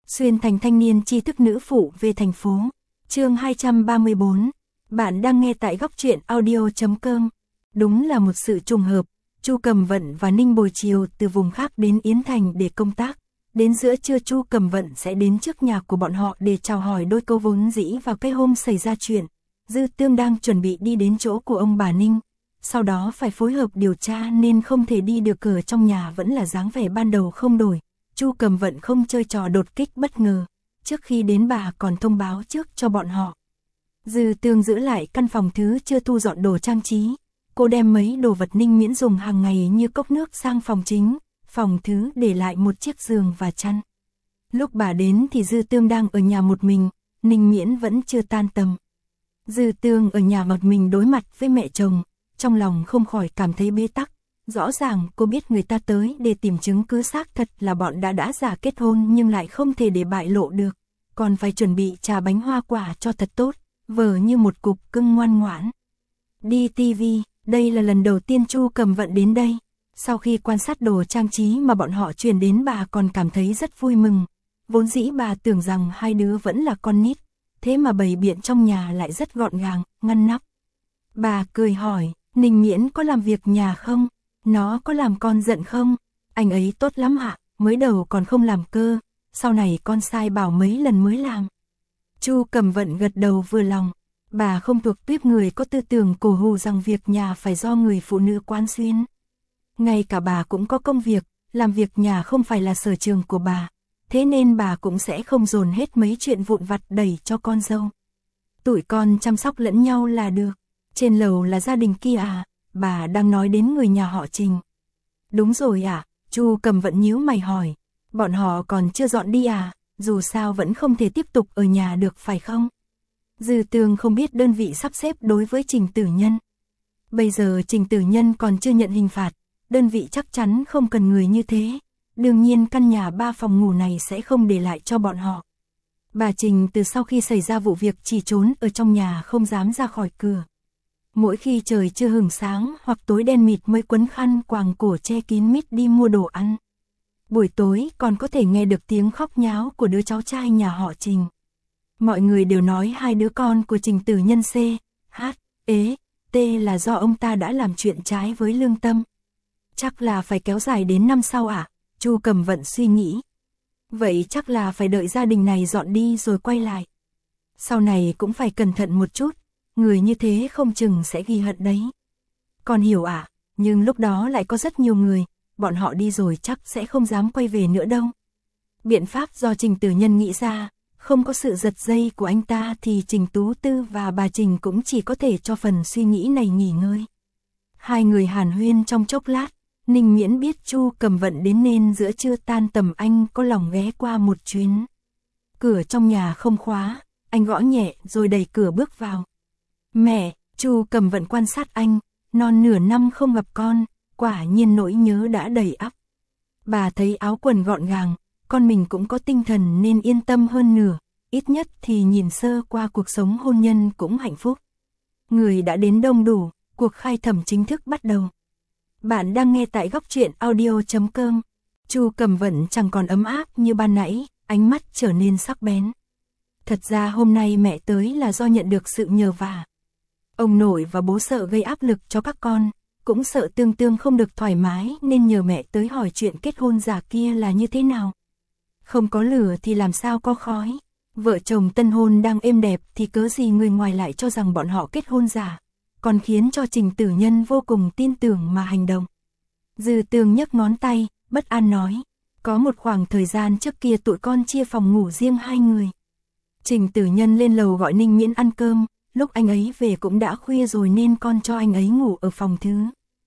Xuyên thành thanh niên tri thức nữ phụ về thành phố. Chương 234. Bạn đang nghe tại góc truyện audio.com. Đúng là một sự trùng hợp, Chu Cầm Vận và Ninh Bồi chiều từ vùng khác đến Yến Thành để công tác. Đến giữa trưa Chu Cầm Vận sẽ đến trước nhà của bọn họ để chào hỏi đôi câu vốn dĩ vào cái hôm xảy ra chuyện. Dư Tương đang chuẩn bị đi đến chỗ của ông bà Ninh. Sau đó phải phối hợp điều tra nên không thể đi được, cửa trong nhà vẫn là dáng vẻ ban đầu không đổi. Chu Cầm Vận không chơi trò đột kích bất ngờ. Trước khi đến bà còn thông báo trước cho bọn họ. Dư Tương giữ lại căn phòng thứ chưa thu dọn đồ trang trí. Cô đem mấy đồ vật Ninh Miễn dùng hàng ngày như cốc nước sang phòng chính. Phòng thứ để lại một chiếc giường và chăn. Lúc bà đến thì Dư Tương đang ở nhà một mình. Ninh Miễn vẫn chưa tan tầm. Dư Tương ở nhà một mình đối mặt với mẹ chồng. Trong lòng không khỏi cảm thấy bế tắc. Rõ ràng cô biết người ta tới để tìm chứng cứ xác thật là bọn đã giả kết hôn nhưng lại không thể để bại lộ được. Còn phải chuẩn bị trà bánh hoa quả cho thật tốt, vờ như một cục cưng ngoan ngoãn. Đi tivi, đây là lần đầu tiên Chu Cầm Vận đến đây. Sau khi quan sát đồ trang trí mà bọn họ truyền đến, bà còn cảm thấy rất vui mừng. Vốn dĩ bà tưởng rằng hai đứa vẫn là con nít, thế mà bày biện trong nhà lại rất gọn gàng, ngăn nắp. Bà cười hỏi, Ninh Miễn có làm việc nhà không? Nó có làm con giận không? Anh ấy tốt lắm ạ, mới đầu còn không làm cơ, sau này con sai bảo mấy lần mới làm. Chu Cầm Vận gật đầu vừa lòng. Bà không thuộc tuýp người có tư tưởng cổ hủ rằng việc nhà phải do người phụ nữ quán xuyến. Ngay cả bà cũng có công việc, làm việc nhà không phải là sở trường của bà. Thế nên bà cũng sẽ không dồn hết mấy chuyện vụn vặt đẩy cho con dâu. Tụi con chăm sóc lẫn nhau là được. Trên lầu là gia đình kia à? Bà đang nói đến người nhà họ Trình. Đúng rồi ạ, Chu Cầm Vận nhíu mày hỏi. Bọn họ còn chưa dọn đi à? Dù sao vẫn không thể tiếp tục ở nhà được phải không? Dư Tương không biết đơn vị sắp xếp đối với Trình Tử Nhân. Bây giờ Trình Tử Nhân còn chưa nhận hình phạt, đơn vị chắc chắn không cần người như thế. Đương nhiên căn nhà 3 phòng ngủ này sẽ không để lại cho bọn họ. Bà Trình từ sau khi xảy ra vụ việc chỉ trốn ở trong nhà, không dám ra khỏi cửa. Mỗi khi trời chưa hửng sáng hoặc tối đen mịt mới quấn khăn quàng cổ che kín mít đi mua đồ ăn. Buổi tối còn có thể nghe được tiếng khóc nháo của đứa cháu trai nhà họ Trình. Mọi người đều nói hai đứa con của Trình Tử Nhân C, H, E, T là do ông ta đã làm chuyện trái với lương tâm. Chắc là phải kéo dài đến năm sau ạ, Chu Cầm Vận suy nghĩ. Vậy chắc là phải đợi gia đình này dọn đi rồi quay lại. Sau này cũng phải cẩn thận một chút. Người như thế không chừng sẽ ghi hận đấy. Con hiểu ạ, nhưng lúc đó lại có rất nhiều người, bọn họ đi rồi chắc sẽ không dám quay về nữa đâu. Biện pháp do Trình Tử Nhân nghĩ ra, không có sự giật dây của anh ta thì Trình Tú Tư và bà Trình cũng chỉ có thể cho phần suy nghĩ này nghỉ ngơi. Hai người hàn huyên trong chốc lát, Ninh Miễn biết Chu Cầm Vận đến nên giữa trưa tan tầm anh có lòng ghé qua một chuyến. Cửa trong nhà không khóa, anh gõ nhẹ rồi đẩy cửa bước vào. Mẹ, Chu Cầm Vận quan sát anh, non nửa năm không gặp con, quả nhiên nỗi nhớ đã đầy ắp. Bà thấy áo quần gọn gàng, con mình cũng có tinh thần nên yên tâm hơn nửa, ít nhất thì nhìn sơ qua cuộc sống hôn nhân cũng hạnh phúc. Người đã đến đông đủ, cuộc khai thẩm chính thức bắt đầu. Bạn đang nghe tại góc truyện audio.com. Chu Cầm Vận chẳng còn ấm áp như ban nãy, ánh mắt trở nên sắc bén. Thật ra hôm nay mẹ tới là do nhận được sự nhờ vả. Ông nội và bố sợ gây áp lực cho các con, cũng sợ Tương Tương không được thoải mái nên nhờ mẹ tới hỏi chuyện kết hôn giả kia là như thế nào. Không có lửa thì làm sao có khói. Vợ chồng tân hôn đang êm đẹp thì cớ gì người ngoài lại cho rằng bọn họ kết hôn giả, còn khiến cho Trình Tử Nhân vô cùng tin tưởng mà hành động. Dư Tương nhấc ngón tay, bất an nói, có một khoảng thời gian trước kia tụi con chia phòng ngủ riêng hai người. Trình Tử Nhân lên lầu gọi Ninh Miễn ăn cơm, lúc anh ấy về cũng đã khuya rồi nên con cho anh ấy ngủ ở phòng thứ.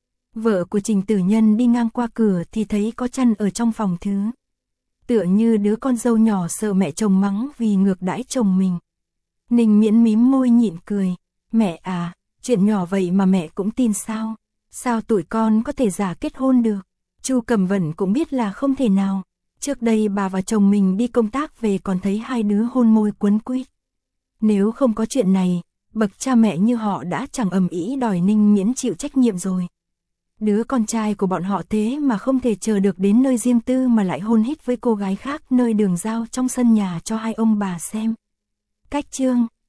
Vợ của Trình Tử Nhân đi ngang qua cửa thì thấy có chăn ở trong phòng thứ. Tựa như đứa con dâu nhỏ sợ mẹ chồng mắng vì ngược đãi chồng mình. Ninh Miễn mím môi nhịn cười, mẹ à, chuyện nhỏ vậy mà mẹ cũng tin sao? Sao tụi con có thể giả kết hôn được? Chu Cầm Vận cũng biết là không thể nào. Trước đây bà và chồng mình đi công tác về còn thấy hai đứa hôn môi quấn quýt. Nếu không có chuyện này, bậc cha mẹ như họ đã chẳng ầm ĩ đòi Ninh Miễn chịu trách nhiệm rồi. Đứa con trai của bọn họ thế mà không thể chờ được đến nơi riêng tư mà lại hôn hít với cô gái khác nơi đường giao trong sân nhà cho hai ông bà xem. Cách chương